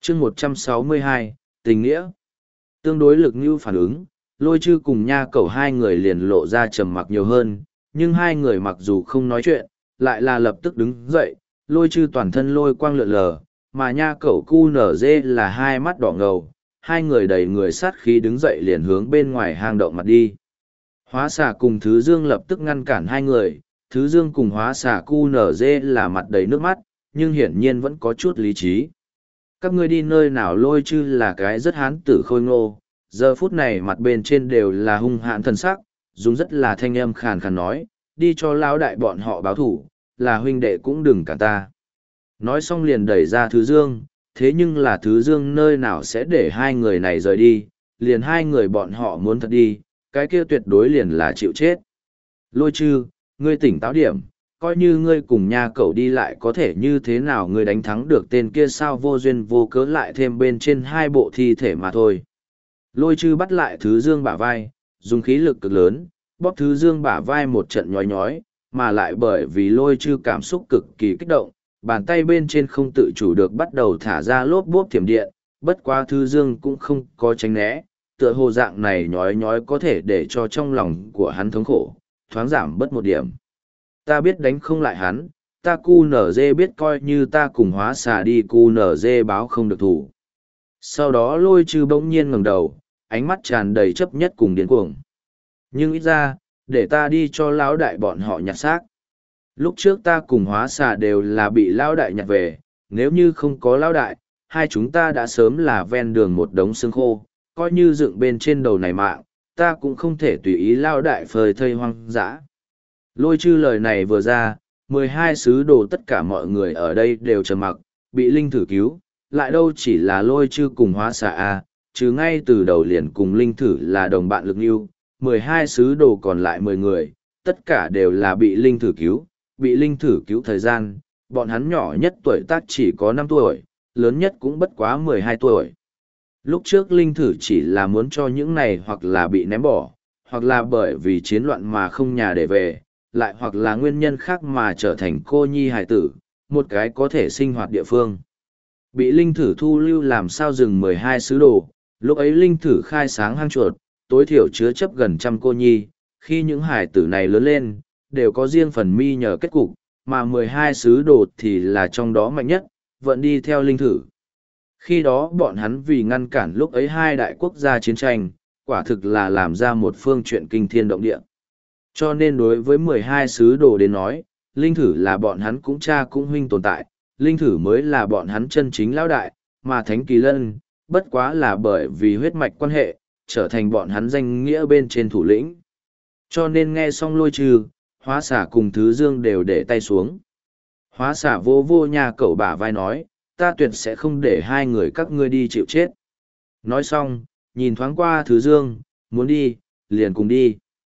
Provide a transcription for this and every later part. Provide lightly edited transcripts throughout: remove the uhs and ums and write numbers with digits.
chương 162, tình nghĩa. Tương đối lực như phản ứng, Lôi Chư cùng Nha Cẩu hai người liền lộ ra trầm mặc nhiều hơn, nhưng hai người mặc dù không nói chuyện, lại là lập tức đứng dậy, Lôi Chư toàn thân lôi quang lượn lờ, mà Nha Cẩu cu nở dê là hai mắt đỏ ngầu, hai người đầy người sát khí đứng dậy liền hướng bên ngoài hang động mặt đi. Hóa xà cùng Thứ Dương lập tức ngăn cản hai người, Thứ Dương cùng hóa xà cu nở dê là mặt đầy nước mắt, nhưng hiển nhiên vẫn có chút lý trí. Các ngươi đi nơi nào? Lôi Chư là cái rất hán tử khôi ngô, giờ phút này mặt bên trên đều là hung hãn thần sắc, dùng rất là thanh âm khàn khàn nói, đi cho lão đại bọn họ báo thủ, là huynh đệ cũng đừng cả ta. Nói xong liền đẩy ra Thứ Dương, thế nhưng là Thứ Dương nơi nào sẽ để hai người này rời đi, liền hai người bọn họ muốn thật đi, cái kia tuyệt đối liền là chịu chết. Lôi Chư, ngươi tỉnh táo điểm, coi như ngươi cùng Nha Cẩu đi lại có thể như thế nào ngươi đánh thắng được tên kia sao vô duyên vô cớ lại thêm bên trên hai bộ thi thể mà thôi. Lôi Chư bắt lại Thứ Dương bả vai, dùng khí lực cực lớn, bóp Thứ Dương bả vai một trận nhói nhói, mà lại bởi vì Lôi Chư cảm xúc cực kỳ kích động, bàn tay bên trên không tự chủ được bắt đầu thả ra lốp bốp thiểm điện, bất quá Thứ Dương cũng không có tránh né, tựa hồ dạng này nhói nhói có thể để cho trong lòng của hắn thống khổ, thoáng giảm bớt một điểm. Ta biết đánh không lại hắn, ta cu nở dê biết coi như ta cùng hóa xà đi cu nở dê báo không được thủ. Sau đó Lôi Chư bỗng nhiên ngẩng đầu, ánh mắt tràn đầy chấp nhất cùng điên cuồng. Nhưng ít ra, để ta đi cho lão đại bọn họ nhặt xác. Lúc trước ta cùng hóa xà đều là bị lão đại nhặt về, nếu như không có lão đại, hai chúng ta đã sớm là ven đường một đống xương khô, coi như dựng bên trên đầu này mạng, ta cũng không thể tùy ý lão đại phơi thây hoang dã. Lôi Chư lời này vừa ra, 12 sứ đồ tất cả mọi người ở đây đều trầm mặc, bị linh thử cứu, lại đâu chỉ là Lôi Chư cùng hóa xà a, chứ ngay từ đầu liền cùng linh thử là đồng bạn lực yêu, 12 sứ đồ còn lại 10 người, tất cả đều là bị linh thử cứu, bị linh thử cứu thời gian, bọn hắn nhỏ nhất tuổi tác chỉ có 5 tuổi, lớn nhất cũng bất quá 12 tuổi. Lúc trước linh thử chỉ là muốn cho những này hoặc là bị ném bỏ, hoặc là bởi vì chiến loạn mà không nhà để về, lại hoặc là nguyên nhân khác mà trở thành cô nhi hài tử, một cái có thể sinh hoạt địa phương. Bị linh thử thu lưu làm sao dừng 12 sứ đồ, lúc ấy linh thử khai sáng hang chuột, tối thiểu chứa chấp gần 100 cô nhi, khi những hài tử này lớn lên, đều có riêng phần mi nhờ kết cục, mà 12 sứ đồ thì là trong đó mạnh nhất, vẫn đi theo linh thử. Khi đó bọn hắn vì ngăn cản lúc ấy hai đại quốc gia chiến tranh, quả thực là làm ra một phương chuyện kinh thiên động địa. Cho nên đối với 12 sứ đồ đến nói, linh thử là bọn hắn cũng cha cũng huynh tồn tại, linh thử mới là bọn hắn chân chính lão đại, mà Thánh Kỳ Lân, bất quá là bởi vì huyết mạch quan hệ, trở thành bọn hắn danh nghĩa bên trên thủ lĩnh. Cho nên nghe xong Lôi Chư, hóa xà cùng Thứ Dương đều để tay xuống. Hóa xà vô vô Nha Cẩu bả vai nói, ta tuyệt sẽ không để hai người các ngươi đi chịu chết. Nói xong, nhìn thoáng qua Thứ Dương, muốn đi, liền cùng đi.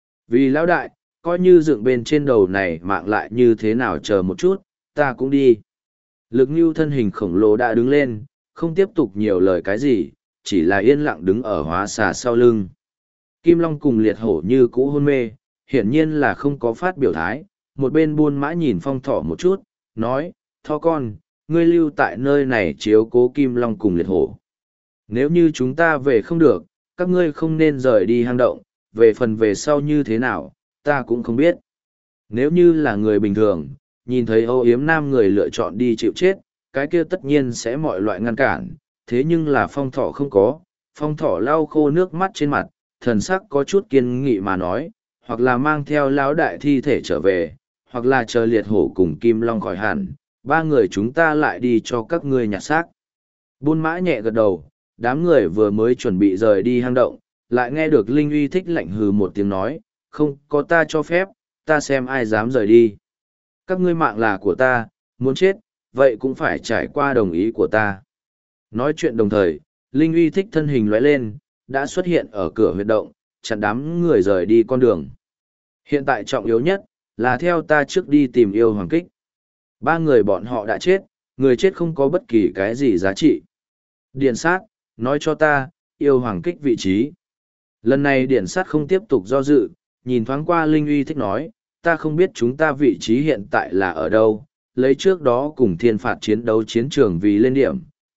Vì lão đại, coi như dựng bên trên đầu này mạng lại như thế nào chờ một chút, ta cũng đi. Lực Ngưu thân hình khổng lồ đã đứng lên, không tiếp tục nhiều lời cái gì, chỉ là yên lặng đứng ở hóa xà sau lưng. Kim Long cùng liệt hổ như cũ hôn mê, hiển nhiên là không có phát biểu thái, một bên buôn mã nhìn Phong Thỏ một chút, nói, Thỏ con, ngươi lưu tại nơi này chiếu cố Kim Long cùng liệt hổ. Nếu như chúng ta về không được, các ngươi không nên rời đi hang động, về phần về sau như thế nào, ta cũng không biết. Nếu như là người bình thường, nhìn thấy âu yếm nam người lựa chọn đi chịu chết, cái kia tất nhiên sẽ mọi loại ngăn cản, thế nhưng là Phong Thỏ không có, Phong Thỏ lau khô nước mắt trên mặt, thần sắc có chút kiên nghị mà nói, hoặc là mang theo lão đại thi thể trở về, hoặc là chờ liệt hổ cùng Kim Long khỏi hẳn, ba người chúng ta lại đi cho các ngươi nhặt xác. Buôn mã nhẹ gật đầu, đám người vừa mới chuẩn bị rời đi hang động, lại nghe được Linh Uy Thích lạnh hừ một tiếng nói, không có ta cho phép, ta xem ai dám rời đi. Các ngươi mạng là của ta, muốn chết, vậy cũng phải trải qua đồng ý của ta. Nói chuyện đồng thời, Linh Uy Thích thân hình lóe lên, đã xuất hiện ở cửa huyệt động, chặn đám người rời đi con đường. Hiện tại trọng yếu nhất, là theo ta trước đi tìm yêu hoàng kích. Ba người bọn họ đã chết, người chết không có bất kỳ cái gì giá trị. Điện sát, nói cho ta, yêu hoàng kích vị trí. Lần này điện sát không tiếp tục do dự, nhìn thoáng qua Linh Uy Thích nói, ta không biết chúng ta vị trí hiện tại là ở đâu, lấy trước đó cùng thiên phạt chiến đấu chiến trường vì lên điểm,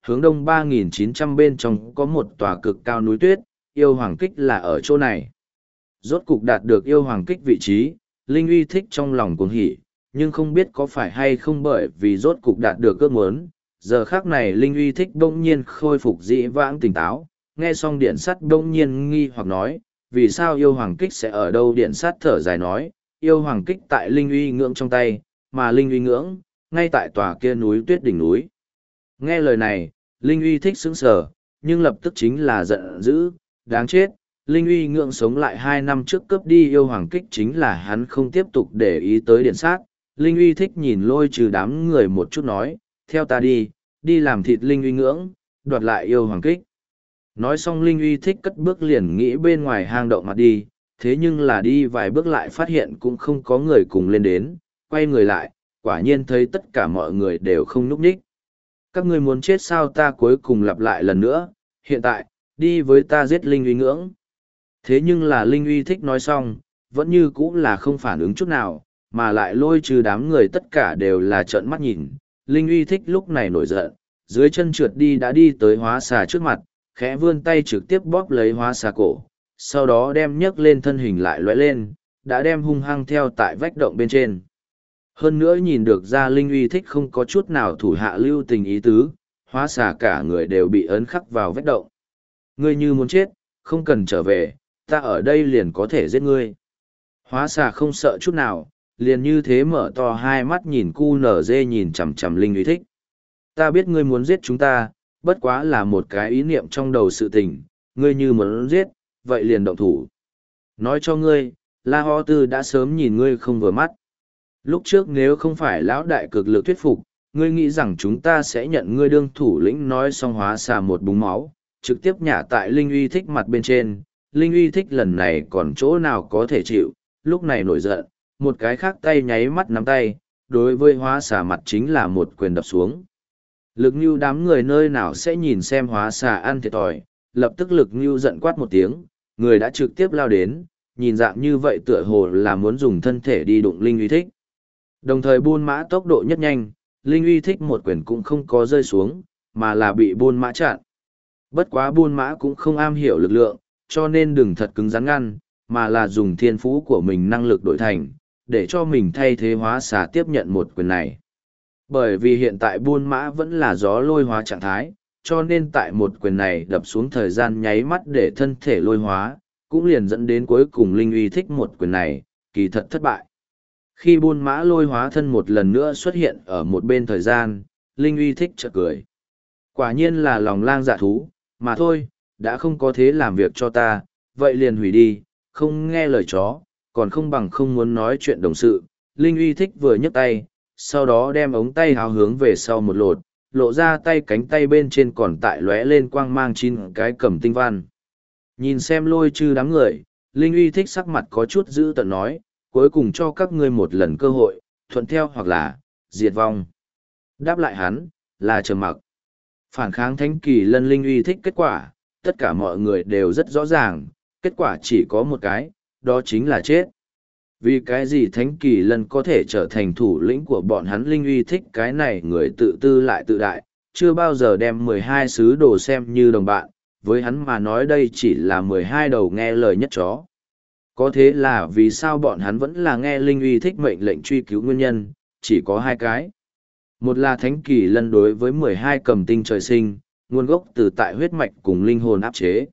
hướng đông 3.900 bên trong có một tòa cực cao núi tuyết, yêu hoàng kích là ở chỗ này. Rốt cục đạt được yêu hoàng kích vị trí, Linh Uy thích trong lòng cuồng hỉ, nhưng không biết có phải hay không bởi vì rốt cục đạt được ước muốn. Giờ khác này Linh Uy thích bỗng nhiên khôi phục dĩ vãng tỉnh táo, nghe xong điện sắt bỗng nhiên nghi hoặc nói, vì sao yêu hoàng kích sẽ ở đâu? Điện sắt thở dài nói, yêu hoàng kích tại Linh Uy ngưỡng trong tay, mà Linh Uy ngưỡng, ngay tại tòa kia núi tuyết đỉnh núi. Nghe lời này, Linh Uy thích sững sờ, nhưng lập tức chính là giận dữ, đáng chết. Linh Uy ngưỡng sống lại 2 năm trước cướp đi yêu hoàng kích chính là hắn không tiếp tục để ý tới điện sát. Linh Uy thích nhìn Lôi Trừ đám người một chút nói, theo ta đi, đi làm thịt Linh Uy ngưỡng, đoạt lại yêu hoàng kích. Nói xong Linh Uy thích cất bước liền nghĩ bên ngoài hang động mặt đi, thế nhưng là đi vài bước lại phát hiện cũng không có người cùng lên đến, quay người lại, quả nhiên thấy tất cả mọi người đều không núp ních. Các ngươi muốn chết sao? Ta cuối cùng lặp lại lần nữa, hiện tại, đi với ta giết Linh Uy ngưỡng. Thế nhưng là Linh Uy thích nói xong, vẫn như cũ là không phản ứng chút nào, mà lại Lôi Trừ đám người tất cả đều là trợn mắt nhìn. Linh Uy thích lúc này nổi giận, dưới chân trượt đi đã đi tới hóa xà trước mặt, khẽ vươn tay trực tiếp bóp lấy hóa xà cổ, sau đó đem nhấc lên thân hình lại lóe lên, đã đem hung hăng theo tại vách động bên trên. Hơn nữa nhìn được ra Linh Uy thích không có chút nào thủ hạ lưu tình ý tứ, hóa xà cả người đều bị ấn khắc vào vách động. Ngươi như muốn chết, không cần trở về, ta ở đây liền có thể giết ngươi. Hóa xà không sợ chút nào, liền như thế mở to hai mắt nhìn cu nở dê nhìn chằm chằm Linh Uy thích. Ta biết ngươi muốn giết chúng ta, bất quá là một cái ý niệm trong đầu sự tình, ngươi như muốn giết, vậy liền động thủ. Nói cho ngươi, La Ho Tư đã sớm nhìn ngươi không vừa mắt. Lúc trước nếu không phải lão đại cực lực thuyết phục, ngươi nghĩ rằng chúng ta sẽ nhận ngươi đương thủ lĩnh. Nói xong hóa xà một búng máu, trực tiếp nhả tại Linh Uy thích mặt bên trên. Linh Uy thích lần này còn chỗ nào có thể chịu, lúc này nổi giận, một cái khác tay nháy mắt nắm tay, đối với hóa xà mặt chính là một quyền đập xuống. Lực Ngưu đám người nơi nào sẽ nhìn xem hóa xà ăn thiệt thòi, lập tức Lực Ngưu giận quát một tiếng, người đã trực tiếp lao đến, nhìn dạng như vậy tựa hồ là muốn dùng thân thể đi đụng Linh Uy thích. Đồng thời buôn mã tốc độ nhất nhanh, Linh Uy thích một quyền cũng không có rơi xuống, mà là bị buôn mã chặn. Bất quá buôn mã cũng không am hiểu lực lượng, cho nên đừng thật cứng rắn ngăn, mà là dùng thiên phú của mình năng lực đổi thành, để cho mình thay thế hóa xà tiếp nhận một quyền này. Bởi vì hiện tại buôn mã vẫn là gió lôi hóa trạng thái, cho nên tại một quyền này đập xuống thời gian nháy mắt để thân thể lôi hóa, cũng liền dẫn đến cuối cùng Linh Uy thích một quyền này, kỳ thật thất bại. Khi buôn mã lôi hóa thân một lần nữa xuất hiện ở một bên thời gian, Linh Uy thích chợt cười. Quả nhiên là lòng lang dạ thú, mà thôi, đã không có thế làm việc cho ta, vậy liền hủy đi, không nghe lời chó, còn không bằng không muốn nói chuyện đồng sự. Linh Uy thích vừa nhấc tay, sau đó đem ống tay háo hướng về sau một lột, lộ ra tay cánh tay bên trên còn tại lóe lên quang mang 9 cái cầm tinh văn. Nhìn xem Lôi Trừ đám người, Linh Uy thích sắc mặt có chút dữ tợn nói, cuối cùng cho các ngươi một lần cơ hội, thuận theo hoặc là diệt vong. Đáp lại hắn, là trầm mặc. Phản kháng Thánh Kỳ Lân. Linh Uy thích kết quả, tất cả mọi người đều rất rõ ràng, kết quả chỉ có một cái, đó chính là chết. Vì cái gì Thánh Kỳ Lân có thể trở thành thủ lĩnh của bọn hắn? Linh Uy thích cái này người tự tư lại tự đại, chưa bao giờ đem 12 sứ đồ xem như đồng bạn, với hắn mà nói đây chỉ là 12 đầu nghe lời nhất chó. Có thế là vì sao bọn hắn vẫn là nghe Linh Uy thích mệnh lệnh truy cứu nguyên nhân, chỉ có 2 cái. Một là Thánh Kỳ Lân đối với 12 cầm tinh trời sinh, nguồn gốc từ tại huyết mạch cùng linh hồn áp chế.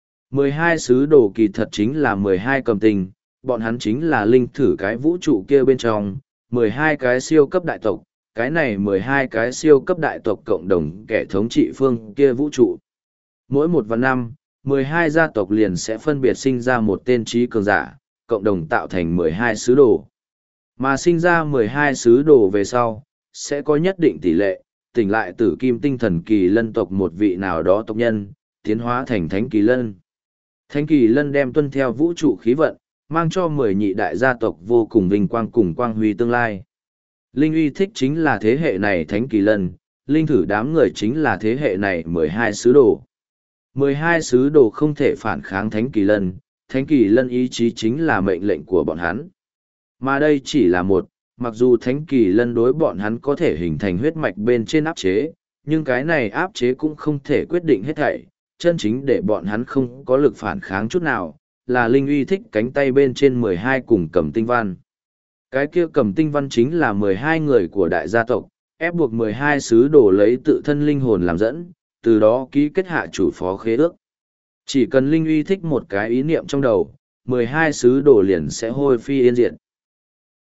12 sứ đồ kỳ thật chính là 12 cầm tinh, bọn hắn chính là linh thử cái vũ trụ kia bên trong, 12 cái siêu cấp đại tộc, cái này 12 cái siêu cấp đại tộc cộng đồng kẻ thống trị phương kia vũ trụ. Mỗi 1/5, 12 gia tộc liền sẽ phân biệt sinh ra một tên trí cường giả, cộng đồng tạo thành 12 sứ đồ. Mà sinh ra 12 sứ đồ về sau, sẽ có nhất định tỷ lệ, tỉnh lại tử kim tinh thần kỳ lân tộc một vị nào đó tộc nhân, tiến hóa thành Thánh Kỳ Lân. Thánh Kỳ Lân đem tuân theo vũ trụ khí vận, mang cho 10 nhị đại gia tộc vô cùng vinh quang cùng quang huy tương lai. Linh Uy thích chính là thế hệ này Thánh Kỳ Lân, linh thử đám người chính là thế hệ này 12 sứ đồ. 12 sứ đồ không thể phản kháng Thánh Kỳ Lân ý chí chính là mệnh lệnh của bọn hắn. Mà đây chỉ là một, mặc dù Thánh Kỳ Lân đối bọn hắn có thể hình thành huyết mạch bên trên áp chế, nhưng cái này áp chế cũng không thể quyết định hết thảy, chân chính để bọn hắn không có lực phản kháng chút nào, là Linh uy thích cánh tay bên trên 12 cùng cầm tinh văn. Cái kia cầm tinh văn chính là 12 người của đại gia tộc, ép buộc 12 sứ đồ lấy tự thân linh hồn làm dẫn, từ đó ký kết hạ chủ phó khế ước. Chỉ cần Linh uy thích một cái ý niệm trong đầu, 12 sứ đồ liền sẽ hôi phi yên diệt.